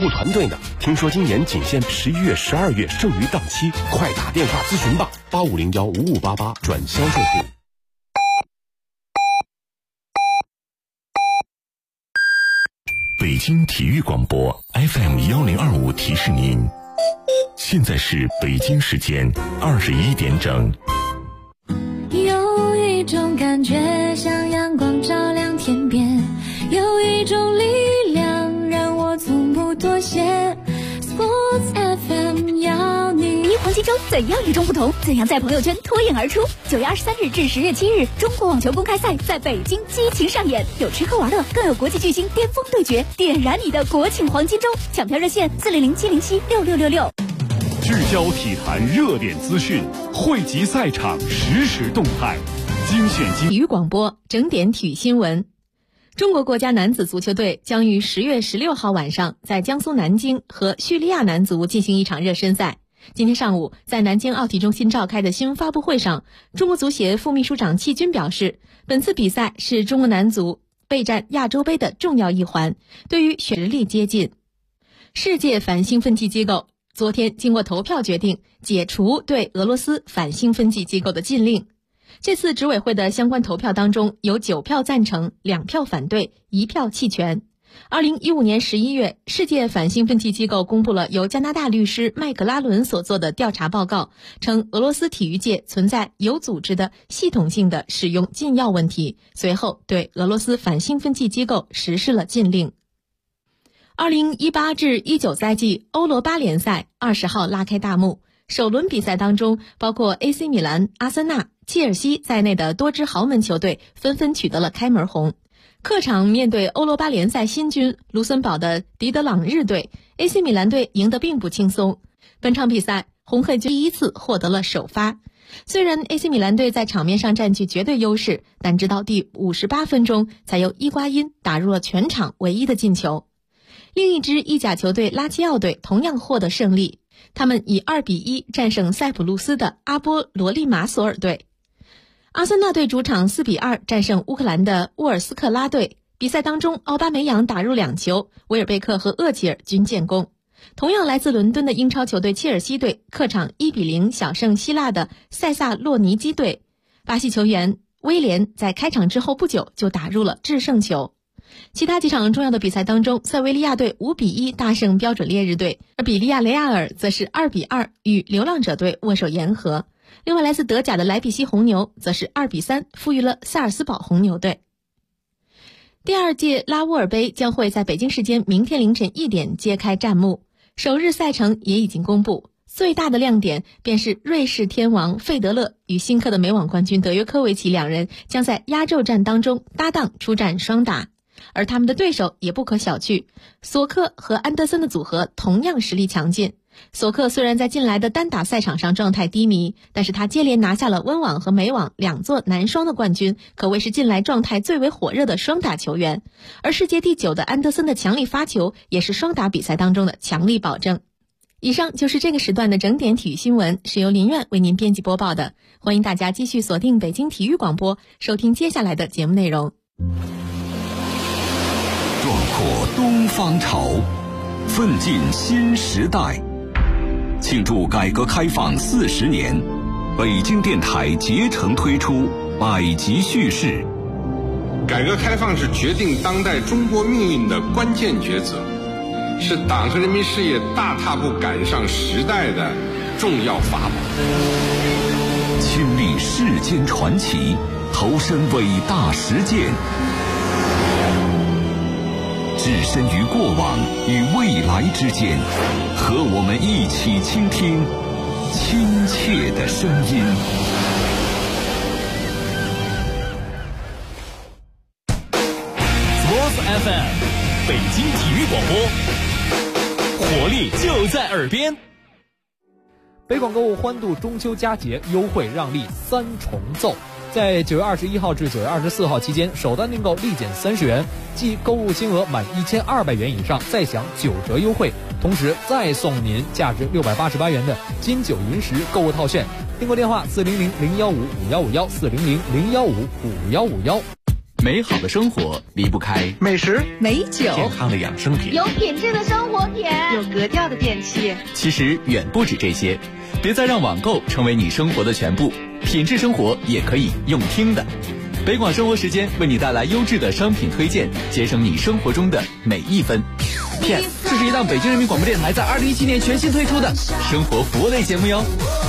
务团队呢。听说今年仅限11月、12月剩余档期，快打电话咨询吧，85015588转销售部。 北京体育广播 FM1025提示您，现在是北京时间21点整。 有一种感觉像阳光照亮天边，有一种力量让我从不妥协。 Sports FM 要你。 黄金周怎样与众不同？怎样在朋友圈脱颖而出？9月23日至10月7日，中国网球公开赛在北京激情上演，有吃喝玩乐，更有国际巨星巅峰对决，点燃你的国庆黄金周！抢票热线400-707-6666。 聚焦体坛热点资讯，汇集赛场实时动态，精选体育广播整点体育新闻。中国国家男子足球队将于10月16号晚上在江苏南京和叙利亚男足进行一场热身赛。今天上午，在南京奥体中心召开的新闻发布会上，中国足协副秘书长戚军表示，本次比赛是中国男足备战亚洲杯的重要一环，对于实力接近。世界反兴奋剂机构昨天经过投票决定解除对俄罗斯反兴奋剂机构的禁令。这次执委会的相关投票当中，有9票赞成，2票反对，1票弃权。2015年11月，世界反兴奋剂机构公布了由加拿大律师麦克拉伦所做的调查报告，称俄罗斯体育界存在有组织的系统性的使用禁药问题，随后对俄罗斯反兴奋剂机构实施了禁令。2018至19赛季欧罗巴联赛20号拉开大幕，首轮比赛当中，包括 AC 米兰、阿森纳、切尔西在内的多支豪门球队纷纷取得了开门红。客场面对欧罗巴联赛新军卢森堡的迪德朗日队， AC 米兰队赢得并不轻松。本场比赛红黑军第一次获得了首发。虽然 AC 米兰队在场面上占据绝对优势，但直到第58分钟才由伊瓜因打入了全场唯一的进球。另一支意甲球队拉齐奥队同样获得胜利，他们以2-1战胜塞浦路斯的阿波罗利马索尔队。阿森纳队主场4-2战胜乌克兰的沃尔斯克拉队，比赛当中奥巴梅扬打入2球，维尔贝克和厄齐尔均建功。同样来自伦敦的英超球队切尔西队客场1-0小胜希腊的塞萨洛尼基队，巴西球员威廉在开场之后不久就打入了制胜球。其他几场重要的比赛当中，塞维利亚队5-1大胜标准烈日队，而比利亚雷亚尔则是2-2与流浪者队握手言和。另外来自德甲的莱比锡红牛则是2-3负于了萨尔斯堡红牛队。第2届拉沃尔杯将会在北京时间明天凌晨1点揭开战幕，首日赛程也已经公布，最大的亮点便是瑞士天王费德勒与新科的美网冠军德约科维奇两人将在压轴战当中搭档出战双打，而他们的对手也不可小觑，索克和安德森的组合同样实力强劲。索克虽然在近来的单打赛场上状态低迷，但是他接连拿下了温网和美网2座男双的冠军，可谓是近来状态最为火热的双打球员。而世界第9的安德森的强力发球也是双打比赛当中的强力保证。以上就是这个时段的整点体育新闻，是由林苑为您编辑播报的。欢迎大家继续锁定北京体育广播，收听接下来的节目内容。 壮阔东方潮，奋进新时代。庆祝改革开放40年，北京电台竭诚推出百集叙事。 改革开放是决定当代中国命运的关键抉择，是党和人民事业大踏步赶上时代的重要法宝。 亲历世间传奇，投身伟大实践，置身于过往与未来之间，和我们一起倾听亲切的声音。 Sports FM 北京体育广播，活力就在耳边。 北广购物欢度中秋佳节，优惠让利3重奏。在9月21号至9月24号期间，首单订购立减30元，即购物金额满1200元以上再享9折优惠，同时再送您价值688元的金九银十购物套券。订购电话400-015-5151 400-015-5151。 美好的生活离不开美食、 美酒、健康的养生品、 有品质的生活点。 有格调的电器。 其实远不止这些，别再让网购成为你生活的全部，品质生活也可以用听的。北广生活时间为你带来优质的商品推荐，节省你生活中的每一分。Yes， 这是一档北京人民广播电台在2017年全新推出的生活服务类节目哟。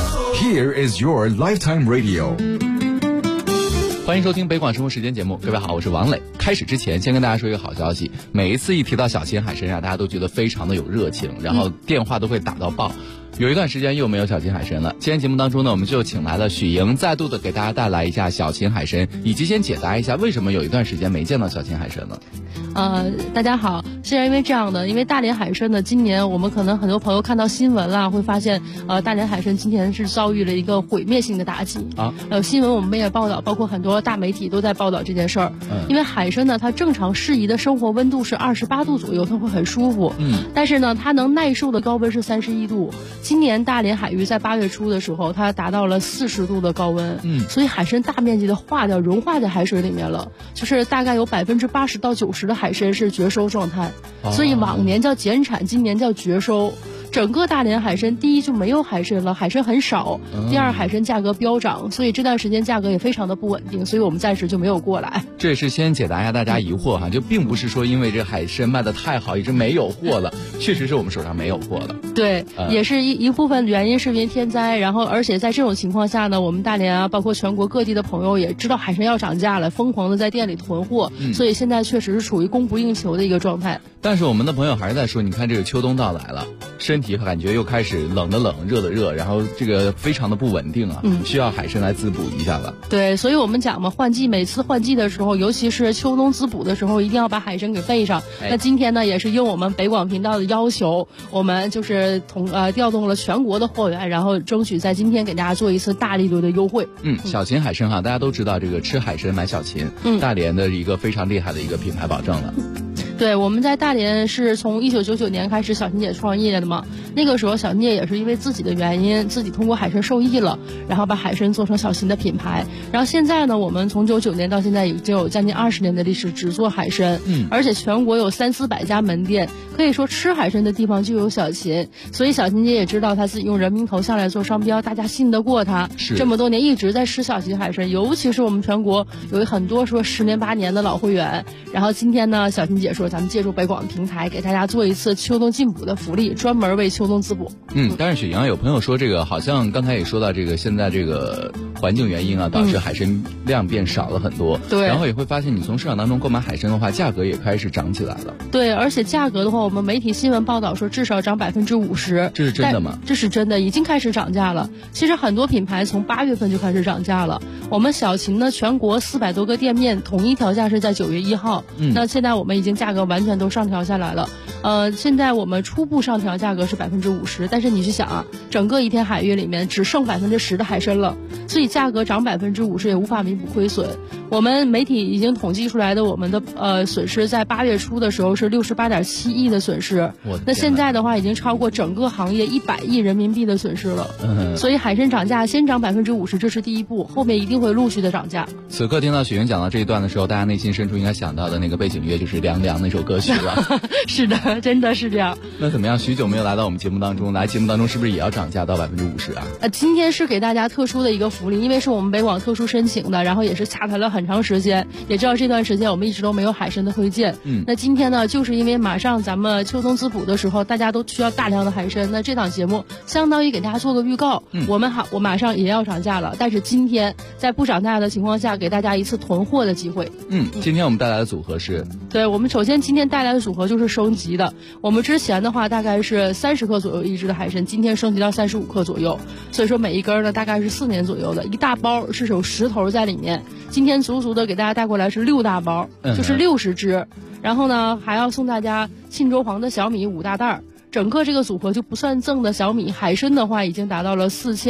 Here is your lifetime radio。 欢迎收听北广生活时间节目，各位好，我是王磊。开始之前，先跟大家说一个好消息，每一次一提到小秦海参大家都觉得非常的有热情，然后电话都会打到爆。有一段时间又没有小秦海参了，今天节目当中呢，我们就请来了许莹，再度的给大家带来一下小秦海参，以及先解答一下为什么有一段时间没见到小秦海参了。 大家好，是因为这样的，因为大连海参呢，今年我们可能很多朋友看到新闻啦，会发现大连海参今年是遭遇了一个毁灭性的打击啊。新闻我们也报道，包括很多大媒体都在报道这件事儿。因为海参呢，它正常适宜的生活温度是28度左右，它会很舒服。但是呢，它能耐受的高温是31度。今年大连海域在8月初的时候，它达到了40度的高温。所以海参大面积的融化在海水里面了，就是大概有80%到90%的海参是绝收状态，所以往年叫减产，今年叫绝收。整个大连海参，第一就没有海参了，海参很少；第二，海参价格飙涨，所以这段时间价格也非常的不稳定，所以我们暂时就没有过来。 这也是先解答一下大家疑惑哈，就并不是说因为这海参卖的太好，一直没有货了，确实是我们手上没有货了。 对，也是一部分原因是因为天灾，然后而且在这种情况下呢，我们大连啊，包括全国各地的朋友也知道海参要涨价了，疯狂的在店里囤货，所以现在确实是处于供不应求的一个状态。 但是我们的朋友还是在说，你看这个秋冬到来了，身体感觉又开始冷的冷，热的热，然后这个非常的不稳定啊，需要海参来滋补一下了。 对，所以我们讲嘛，每次换季的时候，尤其是秋冬滋补的时候，一定要把海参给备上。那今天呢，也是应我们北广频道的要求，我们就是调动了全国的货源，然后争取在今天给大家做一次大力度的优惠。 小秦海参哈，大家都知道这个吃海参买小秦，大连的一个非常厉害的一个品牌保证了。 对，我们在大连是从1999年开始小秦姐创业的嘛，那个时候小秦姐也是因为自己的原因，自己通过海参受益了，然后把海参做成小秦的品牌。然后现在呢，我们从99年到现在已经有将近20年的历史，只做海参，而且全国有300-400家门店，可以说吃海参的地方就有小秦。所以小秦姐也知道她自己用人民头像来做商标，大家信得过她。这么多年一直在吃小秦海参，尤其是我们全国有很多说10年8年的老会员。然后今天呢，小秦姐说咱们借助北广平台给大家做一次秋冬进补的福利，专门为秋冬滋补。 但是雪莹有朋友说这个好像刚才也说到这个现在这个环境原因啊，导致海参量变少了很多。对，然后也会发现你从市场当中购买海参的话，价格也开始涨起来了。 对，而且价格的话，我们媒体新闻报道说至少涨50%。 这是真的吗？ 这是真的，已经开始涨价了。其实很多品牌从8月份就开始涨价了。我们小秦呢，全国400多个店面统一调价是在9月1号。那现在我们已经价格完全都上调下来了。现在我们初步上调价格是50%，但是你去想啊，整个一天海域里面只剩10%的海参了，所以价格涨50%也无法弥补亏损。我们媒体已经统计出来的我们的损失，在8月初的时候是68.7亿的损失，那现在的话已经超过整个行业100亿人民币的损失了。所以海参涨价先涨50%，这是第一步，后面一定会陆续的涨价。 此刻听到雪莹讲到这一段的时候，大家内心深处应该想到的那个背景乐就是凉凉那首歌曲了。 是的，真的是这样。 那怎么样？许久没有来到我们节目当中，来节目当中是不是也要涨价到50%啊？ 今天是给大家特殊的一个福利，因为是我们北广特殊申请的，然后也是洽谈了很长时间，也知道这段时间我们一直都没有海参的推荐。那今天呢，就是因为马上咱们秋冬滋补的时候，大家都需要大量的海参，那这档节目相当于给大家做个预告。我马上也要涨价了，但是今天在不涨价的情况下，给大家一次囤货的机会。 今天我们带来的组合是？ 对，我们首先今天带来的组合就是升级的。我们之前的话大概是30克左右一只的海参，今天升级到35克左右，所以说每一根呢大概是4年左右的，一大包是有10头在里面。今天足足的给大家带过来是6大包，就是60只。然后呢还要送大家沁州黄的小米5大袋。整个这个组合就不算赠的小米，海参的话已经达到了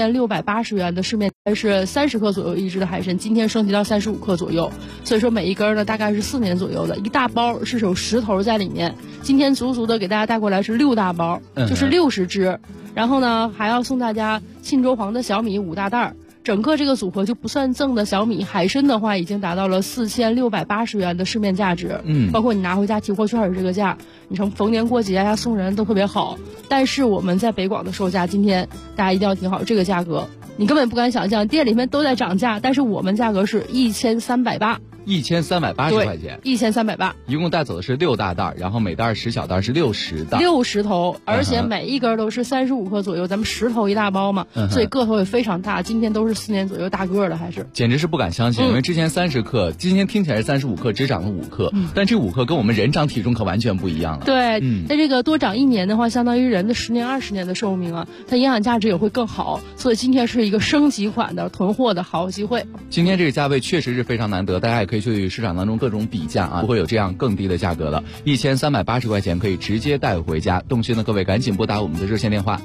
4680元的市面，是30克左右一只的海参，今天升级到35克左右，所以说每一根呢大概是4年左右的，一大包是有10头在里面。今天足足的给大家带过来是6大包，就是60只。然后呢还要送大家沁州黄的小米5大袋。 整个这个组合就不算赠的小米海参的话，已经达到了4680元的市面价值。包括你拿回家提货券是这个价，你从逢年过节呀送人都特别好。但是我们在北广的售价，今天大家一定要听好这个价格，你根本不敢想象，店里面都在涨价，但是我们价格是1380，1380 块钱 ，1380， 一共带走的是6大袋，然后每袋10小袋是60袋 ，60头，而且每一根都是35克左右，咱们10头一大包嘛，所以个头也非常大。今天都是4年左右大个的，还是简直是不敢相信，因为之前30克，今天听起来是35克，只长了5克，但这5克跟我们人长体重可完全不一样了。 对，那这个多长1年的话，相当于人的10年20年的寿命啊，它营养价值也会更好，所以今天是一个升级款的囤货的好机会。 今天这个价位确实是非常难得，大家也可以去市场当中各种比价啊，不会有这样更低的价格了，1380块钱可以直接带回家。动心的各位赶紧拨打我们的热线电话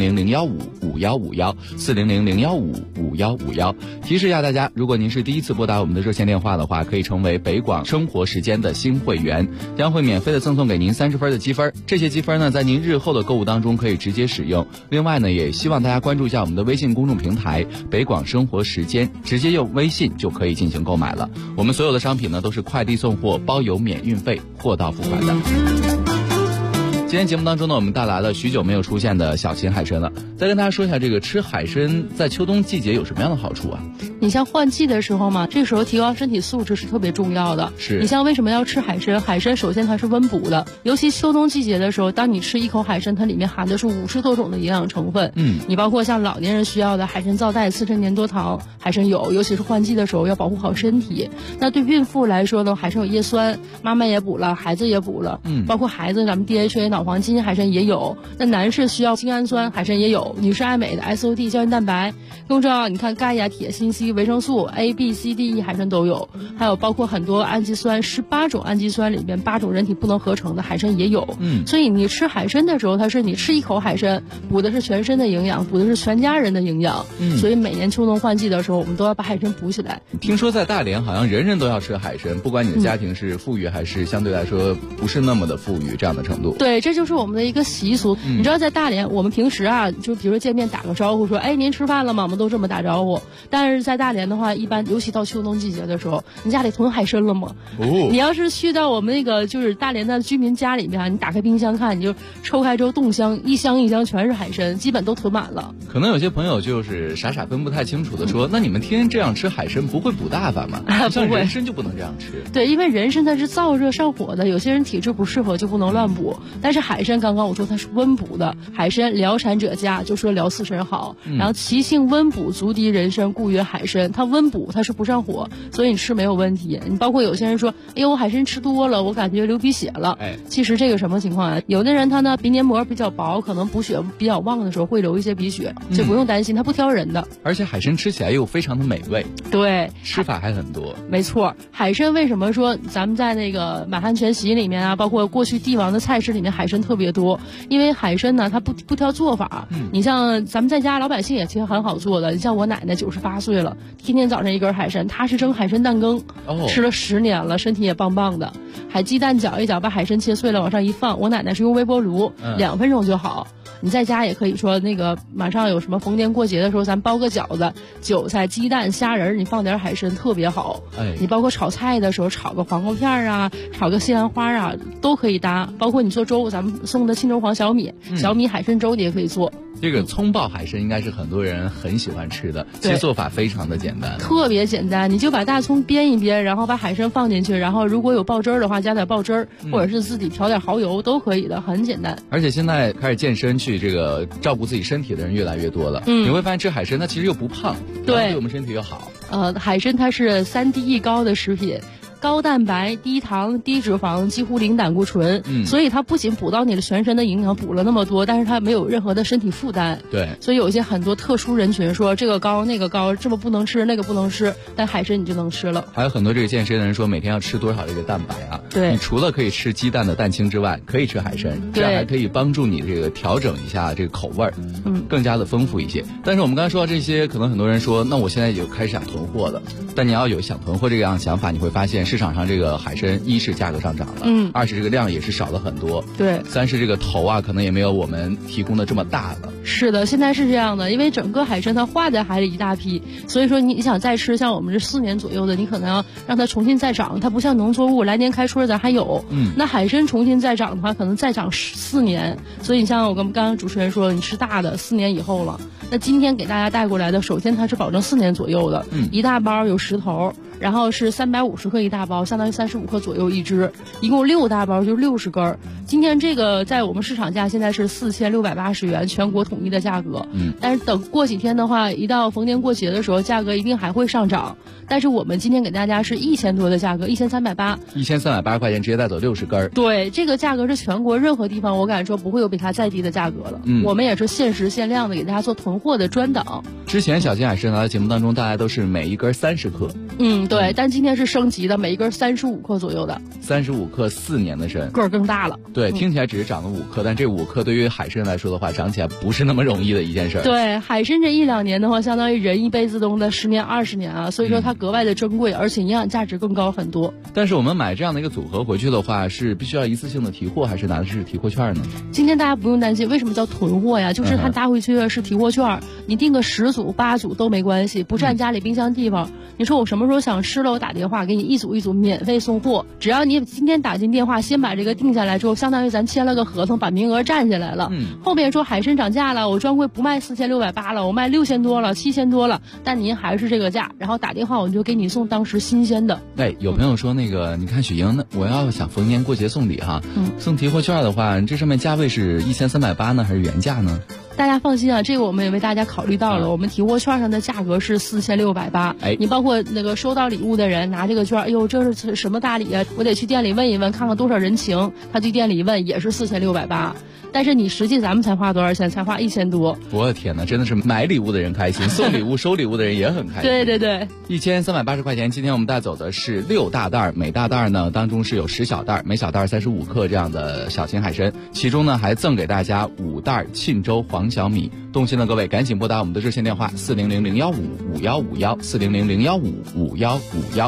400-015-5151，400-015-5151。提示一下大家，如果您是第一次拨打我们的热线电话的话，可以成为北广生活时间的新会员，将会免费的赠送给您30分的积分。这些积分呢，在您日后的购物当中可以直接使用。另外呢，也希望大家关注一下我们的微信公众平台北广生活时间，直接用微信就可以进行购买了。我们所有的商品呢都是快递送货，包邮免运费，货到付款的。今天节目当中呢，我们带来了许久没有出现的小秦海参了。再跟大家说一下，这个吃海参在秋冬季节有什么样的好处啊？ 你像换季的时候嘛，这时候提高身体素质是特别重要的。 是你像为什么要吃海参？海参首先它是温补的，尤其秋冬季节的时候，当你吃一口海参，它里面含的是50多种的营养成分。你包括像老年人需要的海参皂苷、刺身粘多糖，海参有，尤其是换季的时候要保护好身体。那对孕妇来说呢，海参有叶酸，妈妈也补了，孩子也补了。包括孩子咱们 DHA 脑黄金海参也有。那男士需要精氨酸，海参也有。女士爱美的 SOD 胶原蛋白，更重要，你看钙呀、铁、锌、硒、维生素 A、B、C、D、E 海参都有，还有包括很多氨基酸，18种氨基酸里面8种人体不能合成的海参也有。所以你吃海参的时候，它是你吃一口海参，补的是全身的营养，补的是全家人的营养。所以每年秋冬换季的时候，我们都要把海参补起来。 听说在大连好像人人都要吃海参，不管你的家庭是富裕还是相对来说不是那么的富裕这样的程度。 对，这就是我们的一个习俗。你知道在大连，我们平时啊，就比如说见面打个招呼说，哎，您吃饭了吗？我们都这么打招呼。但是在大连的话，一般尤其到秋冬季节的时候，你家里囤海参了吗？你要是去到我们那个就是大连的居民家里面，你打开冰箱看，你就抽开之后冻箱，一箱一箱全是海参，基本都囤满了。 可能有些朋友就是傻傻分不太清楚的说，那你们天天这样吃海参不会补大发吗？像人参就不能这样吃。 对，因为人参它是燥热上火的，有些人体质不适合就不能乱补。但是海参刚刚我说它是温补的，海参疗产者佳，就说疗四神好。然后其性温补，足敌人参，故曰海参。它温补，它是不上火，所以你吃没有问题。你包括有些人说，哎呦，我海参吃多了，我感觉流鼻血了。其实这个什么情况啊？有的人他呢鼻黏膜比较薄，可能补血比较旺的时候会流一些鼻血，就不用担心，它不挑人的。 而且海参吃起来又非常的美味。 对， 吃法还很多。 没错，海参为什么说咱们在那个满汉全席里面啊，包括过去帝王的菜式里面海参特别多？因为海参呢，它不挑做法。你像咱们在家老百姓也其实很好做的。你像我奶奶98岁了，天天早上一根海参，她是蒸海参蛋羹，吃了10年了，身体也棒棒的。还鸡蛋搅一搅，把海参切碎了往上一放。我奶奶是用微波炉，2分钟就好。你在家也可以说那个马上有什么逢年过节的时候，咱包个饺子，韭菜、鸡蛋、虾仁，你放点海参特别好。你包括炒菜的时候，炒个黄瓜片啊，炒个西兰花啊，都可以搭。包括你做粥，咱们送的青州黄小米，小米海参粥你也可以做。 这个葱爆海参应该是很多人很喜欢吃的，其实做法非常的简单， 特别简单。你就把大葱煸一煸，然后把海参放进去，然后如果有爆汁儿的话，加点爆汁儿，或者是自己调点蚝油都可以的，很简单。 而且现在开始健身去这个照顾自己身体的人越来越多了，你会发现吃海参它其实又不胖，对我们身体又好。 海参它是3D 高的食品。高蛋白、低糖、低脂肪，几乎零胆固醇，所以它不仅补到你的全身的营养，补了那么多，但是它没有任何的身体负担。 对， 所以有一些很多特殊人群说这个高那个高，这么不能吃那个不能吃，但海参你就能吃了。 还有很多这个健身的人说每天要吃多少这个蛋白啊？ 对， 你除了可以吃鸡蛋的蛋清之外，可以吃海参，这样还可以帮助你这个调整一下这个口味儿，更加的丰富一些。但是我们刚才说到这些，可能很多人说，那我现在就开始想囤货了。但你要有想囤货这样想法，你会发现市市场上这个海参，一是价格上涨了，二是这个量也是少了很多， 对， 三是这个头啊，可能也没有我们提供的这么大了。 是的，现在是这样的，因为整个海参它化在海里一大批，所以说你想再吃，像我们这4年左右的，你可能要让它重新再长，它不像农作物来年开春咱还有，那海参重新再长的话，可能再长4年，所以你像我刚刚主持人说，你吃大的4年以后了。那今天给大家带过来的，首先它是保证4年左右的，一大包有10头，然后是350克一大包，相当于35克左右一只，一共6大包就60根。今天这个在我们市场价现在是4680元，全国统一的价格。但是等过几天的话，一到逢年过节的时候，价格一定还会上涨。但是我们今天给大家是1000多的价格，1380，1380 块钱直接带走60根。 对，这个价格是全国任何地方我敢说不会有比它再低的价格了。我们也是限时限量的给大家做囤货的专档。 之前小金海参来的节目当中，大家都是每一根30克。 对，但今天是升级的，每一根35克左右的。 35克4年的参， 个儿更大了。 对，听起来只是长了5克，但这5克对于海参来说的话，长起来不是那么容易的一件事。 对，海参这1-2年的话，相当于人一辈子中的10年20年啊，所以说它格外的珍贵，而且营养价值更高很多。 但是我们买这样的一个组合回去的话，是必须要一次性的提货，还是拿的是提货券呢？ 今天大家不用担心，为什么叫囤货呀？就是它拿回去的是提货券，你订个10组8组都没关系，不占家里冰箱地方。你说我什么时候想吃了，我打电话给你一组一组免费送货，只要你今天打进电话，先把这个定下来之后，相当于咱签了个合同，把名额占下来了。后面说海参涨价了，我专柜不卖4680了，我卖6000多了，7000多了，但您还是这个价，然后打电话我就给你送当时新鲜的。 有朋友说那个，你看雪莹，我要想逢年过节送礼哈，送提货券的话，这上面价位是1380呢，还是原价呢？ 大家放心啊，这个我们也为大家考虑到了，我们提货券上的价格是4680。你包括那个收到礼物的人拿这个券，哎呦，这是什么大礼啊？我得去店里问一问，看看多少人情。他去店里一问，也是4680。但是你实际咱们才花多少钱？才花1000多。 我的天哪，真的是买礼物的人开心，送礼物收礼物的人也很开心。 对对对 ，1380块钱。今天我们带走的是6大袋，每大袋呢当中是有10小袋，每小袋35克这样的小型海参，其中呢还赠给大家5袋沁州黄小米。动心的各位赶紧拨打我们的热线电话400-015-5151，400-015-5151。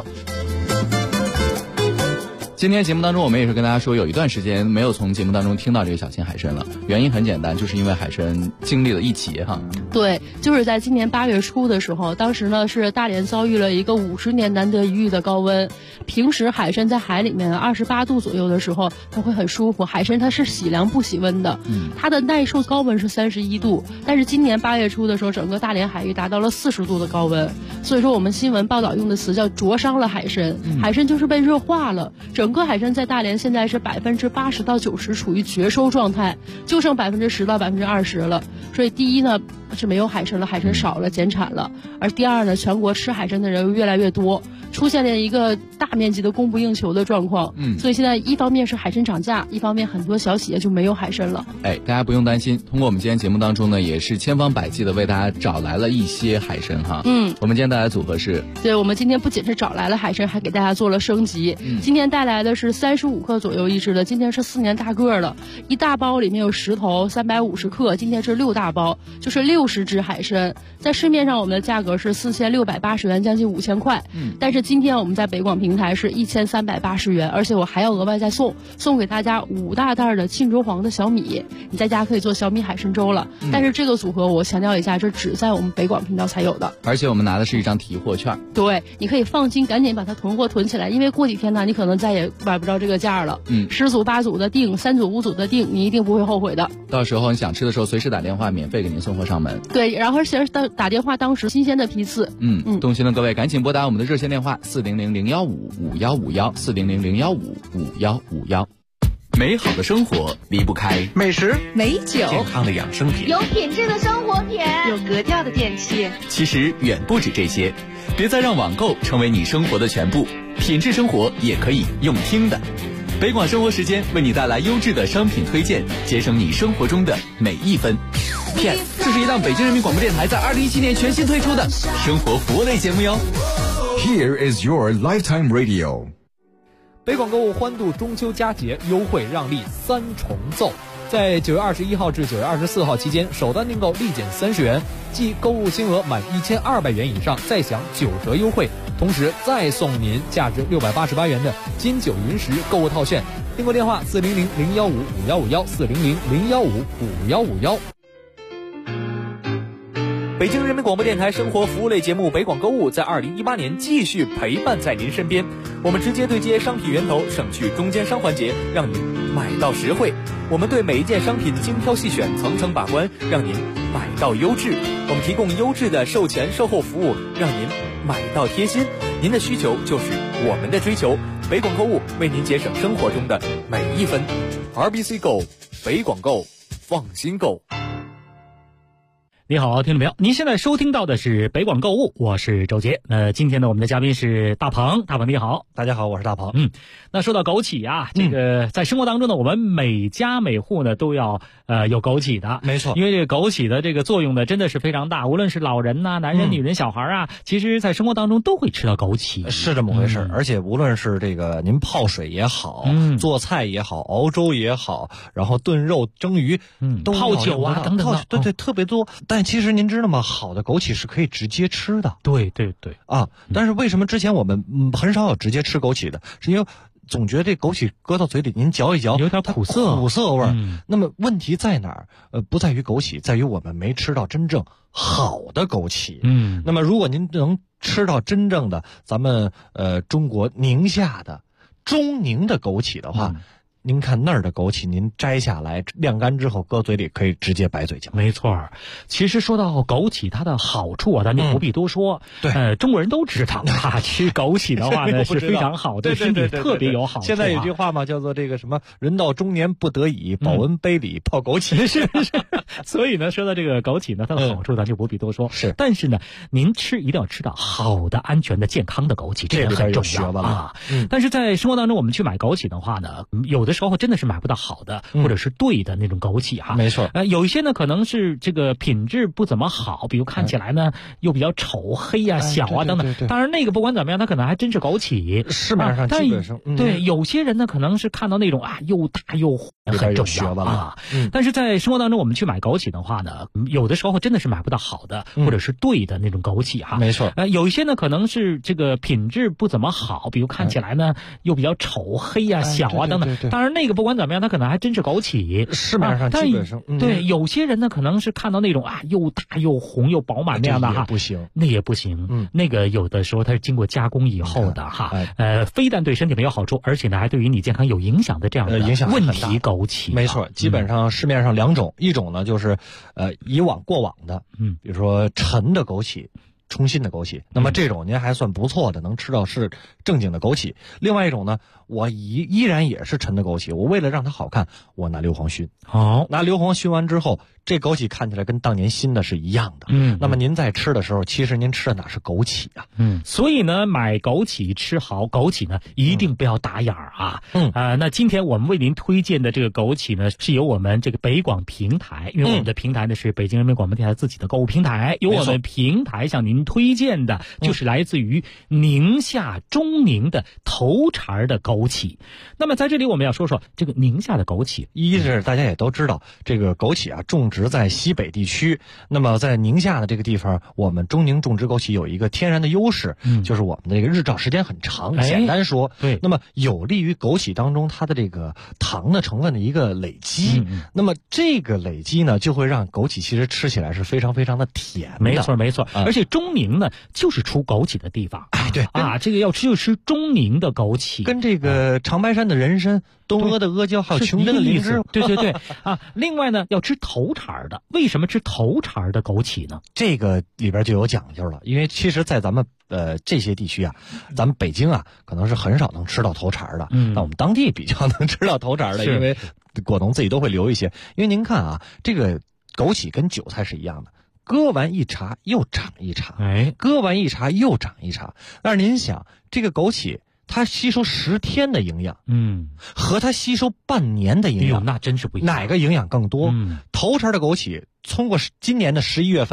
今天节目当中，我们也是跟大家说，有一段时间没有从节目当中听到这个小型海参了。原因很简单，就是因为海参经历了一劫哈。 对，就是在今年8月初的时候，当时呢是大连遭遇了一个50年难得一遇的高温。平时海参在海里面28度左右的时候，它会很舒服。海参它是喜凉不喜温的，它的耐受高温是31度。但是今年8月初的时候，整个大连海域达到了40度的高温。所以说我们新闻报道用的词叫灼伤了海参，海参就是被热化了。整个海参在大连现在是80%到90%处于绝收状态，就剩10%到20%了。所以第一呢是没有海参了，海参少了，减产了。而第二呢，全国吃海参的人越来越多，出现了一个大面积的供不应求的状况。所以现在一方面是海参涨价，一方面很多小企业就没有海参了。 大家不用担心，通过我们今天节目当中呢，也是千方百计的为大家找来了一些海参哈。我们今天带来的组合是， 对，我们今天不仅是找来了海参，还给大家做了升级。今天带来的是35克左右一只的，今天是4年大个了，一大包里面有10头，350克，今天是6大包，就是60只海参。在市面上我们的价格是4680元，将近5000块。但是今天我们在北广平台是1380元，而且我还要额外再送给大家5大袋的沁州黄的小米，你在家可以做小米海参粥了。但是这个组合我强调一下，这只在我们北广频道才有的， 而且我们拿的是一张提货券。 对，你可以放心，赶紧把它囤货囤起来，因为过几天呢，你可能再也买不着这个价了。10组8组的订，3组5组的订，你一定不会后悔的。 到时候你想吃的时候，随时打电话，免费给您送货上门。 对，然后而且打电话当时新鲜的批次。 动心的各位赶紧拨打我们的热线电话400-015-5151，400-015-5151。 美好的生活离不开美食、 美酒、 健康的养生品， 有品质的生活品， 有格调的电器。 其实远不止这些，别再让网购成为你生活的全部，品质生活也可以用听的。北广生活时间为你带来优质的商品推荐，节省你生活中的每一分。PS， 这是一档北京人民广播电台在2017年全新推出的生活服务类节目哟。 Here is your lifetime radio。 北广购物欢度中秋佳节优惠让利3重奏。 在9月21号至9月24号期间，首单订购立减30元，即购物金额满1200元以上再享9折优惠，同时再送您价值688元的金九云石购物套券。订购电话400-015-5151，400-015-5151。北京人民广播电台生活服务类节目《北广购物》在2018年继续陪伴在您身边。我们直接对接商品源头，省去中间商环节，让您买到实惠。我们对每一件商品精挑细选，层层把关，让您买到优质。我们提供优质的售前售后服务，让您买到贴心。您的需求就是我们的追求。北广购物为您节省生活中的每一分。RBC 购，北广购，放心购。 你好，听众朋友，您现在收听到的是北广购物，我是周杰。今天呢，我们的嘉宾是大鹏，大鹏你好。 大家好，我是大鹏。 那说到枸杞啊，这个在生活当中呢，我们每家每户呢都要有枸杞的， 没错。 因为这个枸杞的这个作用呢，真的是非常大，无论是老人呐、男人、女人、小孩啊，其实在生活当中都会吃到枸杞， 是这么回事。而且无论是这个您泡水也好，做菜也好，熬粥也好，然后炖肉、蒸鱼， 泡酒啊等等， 对，特别多。但其实您知道吗？好的枸杞是可以直接吃的。 对啊！但是为什么之前我们很少有直接吃枸杞的？是因为总觉得这枸杞搁到嘴里，您嚼一嚼， 有点苦涩味儿。那么问题在哪儿？不在于枸杞，在于我们没吃到真正好的枸杞。那么如果您能吃到真正的咱们中国宁夏的中宁的枸杞的话。您看那儿的枸杞，您摘下来晾干之后搁嘴里可以直接白嘴嚼。 没错，其实说到枸杞它的好处啊，咱就不必多说。 对， 中国人都知道啊，吃枸杞的话呢是非常好，对身体特别有好处。 现在有句话嘛，叫做这个什么“人到中年不得已，保温杯里泡枸杞”。 是。所以呢，说到这个枸杞呢，它的好处咱就不必多说。 是， 但是呢，您一定要吃到好的、安全的、健康的枸杞，这个很重要啊。但是在生活当中，我们去买枸杞的话呢，有的时候真的是买不到好的或者是对的那种枸杞哈。 没错。 有一些呢可能是这个品质不怎么好，比如看起来呢又比较丑、黑啊、小啊等等。当然那个不管怎么样，它可能还真是枸杞。 市面上基本上对，有些人呢可能是看到那种又大又红，很重要啊。但是在生活当中，我们去买枸杞的话呢，有的时候真的是买不到好的或者是对的那种枸杞哈。 没错。 有一些呢可能是这个品质不怎么好，比如看起来呢又比较丑、黑啊、小啊等等。当然那个不管怎么样，它可能还真是枸杞。 市面上基本上对，有些人呢可能是看到那种又大又红又饱满那样的哈， 不行， 那也不行。那个有的时候它是经过加工以后的哈，非但对身体没有好处，而且呢还对于你健康有影响的这样的问题枸杞。 没错，基本上市面上两种，一种呢就是过往的，比如说陈的枸杞。冲新的枸杞，那么这种您还算不错的，能吃到是正经的枸杞。另外一种呢，我依然也是陈的枸杞，我为了让它好看，我拿硫磺熏。拿硫磺熏完之后，这枸杞看起来跟当年新的是一样的。那么您在吃的时候，其实您吃的哪是枸杞啊？ 所以呢，买枸杞吃好枸杞呢，一定不要打眼儿啊。那今天我们为您推荐的这个枸杞呢，是由我们这个北广平台，因为我们的平台呢是北京人民广播电台自己的购物平台，由我们平台向您推荐的就是来自于宁夏中宁的头茬的枸杞。那么在这里我们要说说这个宁夏的枸杞。 一是大家也都知道，这个枸杞啊种植在西北地区，那么在宁夏的这个地方，我们中宁种植枸杞有一个天然的优势，就是我们的这个日照时间很长。简单说， 对， 那么有利于枸杞当中它的这个糖的成分的一个累积。那么这个累积呢，就会让枸杞其实吃起来是非常非常的甜的。 没错。而且中宁呢就是出枸杞的地方。 对啊，这个要吃就吃中宁的枸杞， 跟这个长白山的人参、东阿的阿胶还有琼珍的灵芝。 对啊。另外呢，要吃头茬的。为什么吃头茬的枸杞呢？ 这个里边就有讲究了，因为其实在咱们这些地区啊，咱们北京啊可能是很少能吃到头茬的。那我们当地比较能吃到头茬的，因为果农自己都会留一些。因为您看啊，这个枸杞跟韭菜是一样的，割完一茬又长一茬，割完一茬又长一茬。但是您想，这个枸杞它吸收10天的营养，和它吸收半年的营养， 那真是不一样。 哪个营养更多？头茬的枸杞通过今年的11月份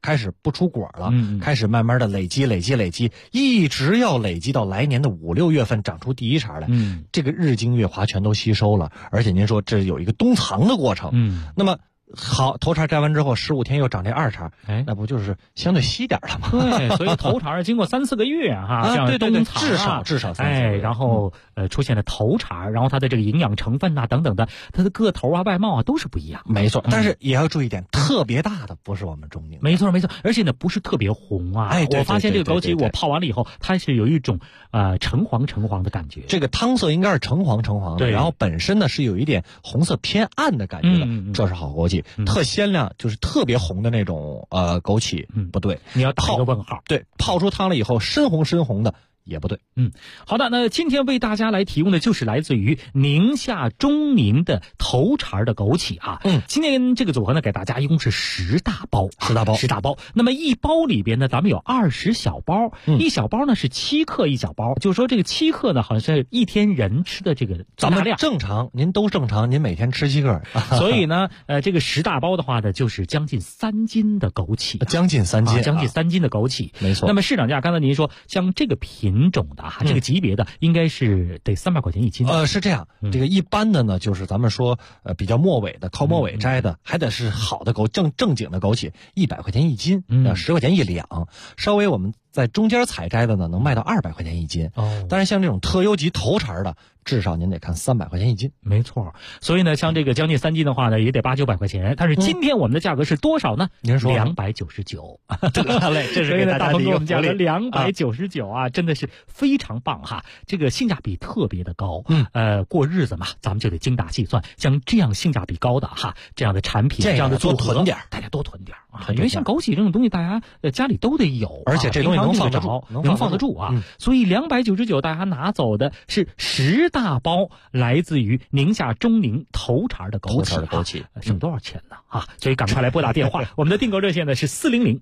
开始不出果了，开始慢慢的累积，一直要累积到来年的5、6月份长出第一茬来。这个日精月华全都吸收了，而且您说这有一个冬藏的过程。那么好，头茬摘完之后15天又长这2茬，那不就是相对稀点了吗？ 对，所以头茬经过3、4个月哈，像冬藏至少3、4个月， 然后出现了头茬，然后它的这个营养成分等等的，它的个头啊、外貌啊都是不一样。 没错，但是也要注意点，特别大的不是我们中宁。 没错，而且呢不是特别红啊。我发现这个枸杞我泡完了以后，它是有一种橙黄的感觉。 这个汤色应该是橙黄的，然后本身呢是有一点红色偏暗的感觉的，这是好枸杞。特鲜亮就是特别红的那种枸杞，不对， 你要打一个问号。 对，泡出汤了以后深红的也不对。 好的，那今天为大家来提供的就是来自于宁夏中宁的头茬的枸杞啊。今天这个组合呢，给大家一共是10大包。那么一包里边呢，咱们有20小包，一小包呢是7克一小包，就是说这个7克呢，好像是一天人吃的这个咱们量正常，您都正常，您每天吃7克， 所以呢，这个10大包的话呢，就是将近3斤的枸杞， 将近3 斤的枸杞， 没错。 那么市场价，刚才您说像这个品种的这个级别的，应该是得300块钱一斤。 是这样，这个一般的呢，就是咱们说比较末尾的，靠末尾摘的，还得是好的正经的枸杞，100块钱一斤，10块钱一两。稍微我们在中间采摘的呢，能卖到200块钱一斤。当然像这种特优级头茬的，至少您得看300块钱一斤。 没错，所以呢，像这个将近3斤的话呢，也得800-900块钱。但是今天我们的价格是多少呢？ 您说 299。 这是给大家的一个福利。 价格299啊，真的是非常棒哈，这个性价比特别的高。过日子嘛，咱们就得精打细算，像这样性价比高的这样的产品，这样的多囤点， 大家多囤点啊。因为像枸杞这种东西，大家家里都得有， 而且这东西能放得住啊。所以299，大家拿走的是10大包来自于宁夏中宁头茬的枸杞，省多少钱呢所以赶快来拨打电话，我们的订购热线呢是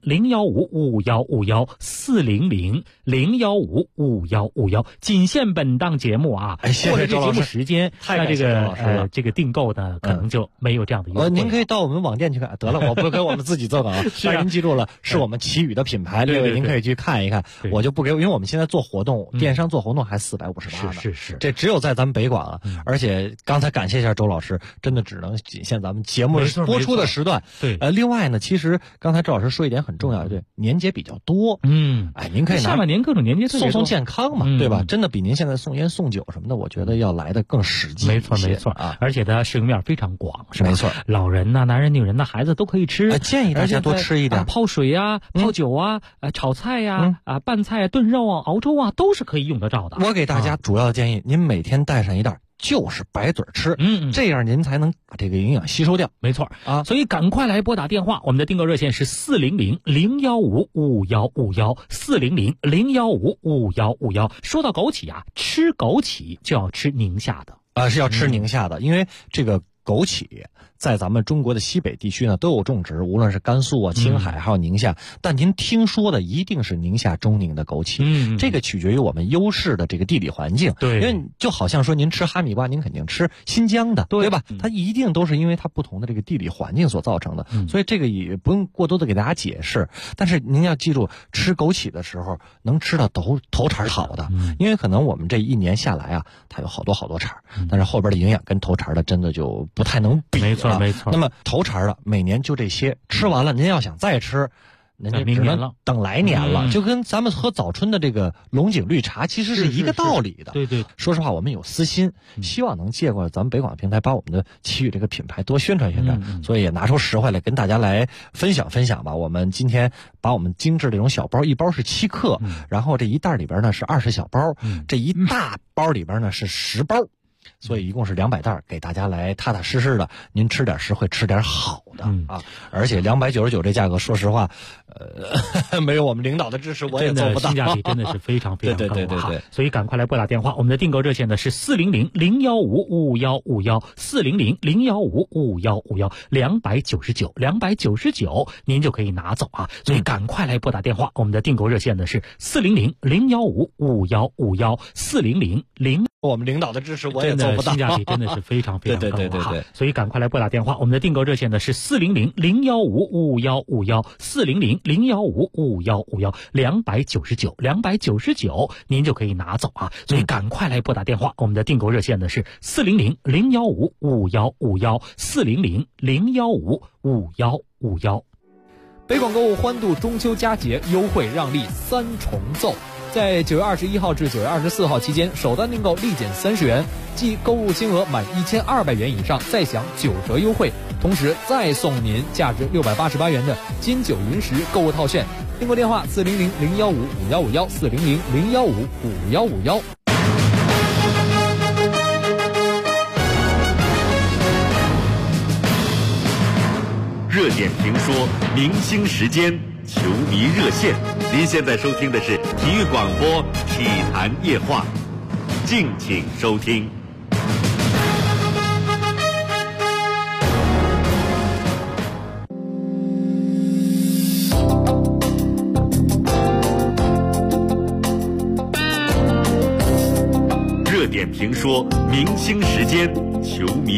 400-015-5151 400-015-5151，仅限本档节目啊。过了这节目时间，那这个订购呢可能就没有这样的优惠。 您可以到我们网店去看。得了，我不给我们自己做广告，但是您记住了，是我们奇宇的品牌，各位您可以去看一看。我就不给，因为我们现在做活动，电商做活动还458呢。 是， 这只有在咱们北广啊。而且刚才感谢一下周老师，真的只能仅限咱们节目播出的时段。 对， 另外呢，其实刚才周老师说一点很重要，对，年节比较多。您可以下半年各种年节送健康嘛，对吧？真的比您现在送烟送酒什么的，我觉得要来的更实际。 没错啊，而且它适用面非常广，是吧？ 没错， 老人呐、男人、女人呐、孩子都可以吃。 建议大家多吃一点， 泡水啊、泡酒啊、炒菜呀、拌菜、炖肉啊、熬粥啊，都是可以用得着的。 我给大家主要建议，您每天带上一袋，就是白嘴吃，这样您才能把这个营养吸收掉。 没错啊，所以赶快来拨打电话，我们的订购热线是400-015-5151 400-015-5151。说到枸杞啊，吃枸杞就要吃宁夏的是要吃宁夏的，因为这个枸杞在咱们中国的西北地区呢都有种植，无论是甘肃啊、青海还有宁夏，但您听说的一定是宁夏中宁的枸杞。这个取决于我们优势的这个地理环境。 对， 因为就好像说您吃哈密瓜，您肯定吃新疆的，对吧？它一定都是因为它不同的这个地理环境所造成的。所以这个也不用过多的给大家解释。但是您要记住，吃枸杞的时候能吃到头茬好的，因为可能我们这一年下来啊，它有好多茬，但是后边的营养跟头茬的真的就不太能比了。 没错。 那么头茬的每年就这些，吃完了您要想再吃，您就只能等来年了。就跟咱们喝早春的这个龙井绿茶其实是一个道理的。 对， 说实话，我们有私心，希望能借过咱们北广平台，把我们的奇宇这个品牌多宣传宣传。所以也拿出实惠来跟大家来分享吧。我们今天把我们精致这种小包，一包是7克，然后这一袋里边呢是20小包，这一大包里边呢是10包。所以一共是200袋，给大家来踏踏实实的，您吃点实惠，吃点好的啊！而且299这价格，说实话，没有我们领导的支持，我也做不到。 性价比真的是非常非常高。 对。 所以赶快来拨打电话，我们的订购热线呢是400-015-5151 400-015-5151 299，您就可以拿走啊！所以赶快来拨打电话，我们的订购热线呢是400-015-5151 400-0。 我们领导的支持我也做不到， 性价比真的是非常非常高。 对。 所以赶快来拨打电话，我们的订购热线呢是 ，400-015-5151，400-015-5151，299，您就可以拿走啊。所以赶快来拨打电话，我们的订购热线呢是400-015-5151，400-015-5151。 北广购物欢度中秋佳节优惠让利3重奏，在9月21号至9月24号期间，首单订购立减30元，即购物金额满1200元以上再享9折优惠，同时再送您价值688元的金九银十购物套券。订购电话400-015-5151，400-015-5151。 热点评说，明星时间，球迷热线。您现在收听的是体育广播体坛夜话，敬请收听。热点评说，明星时间，球迷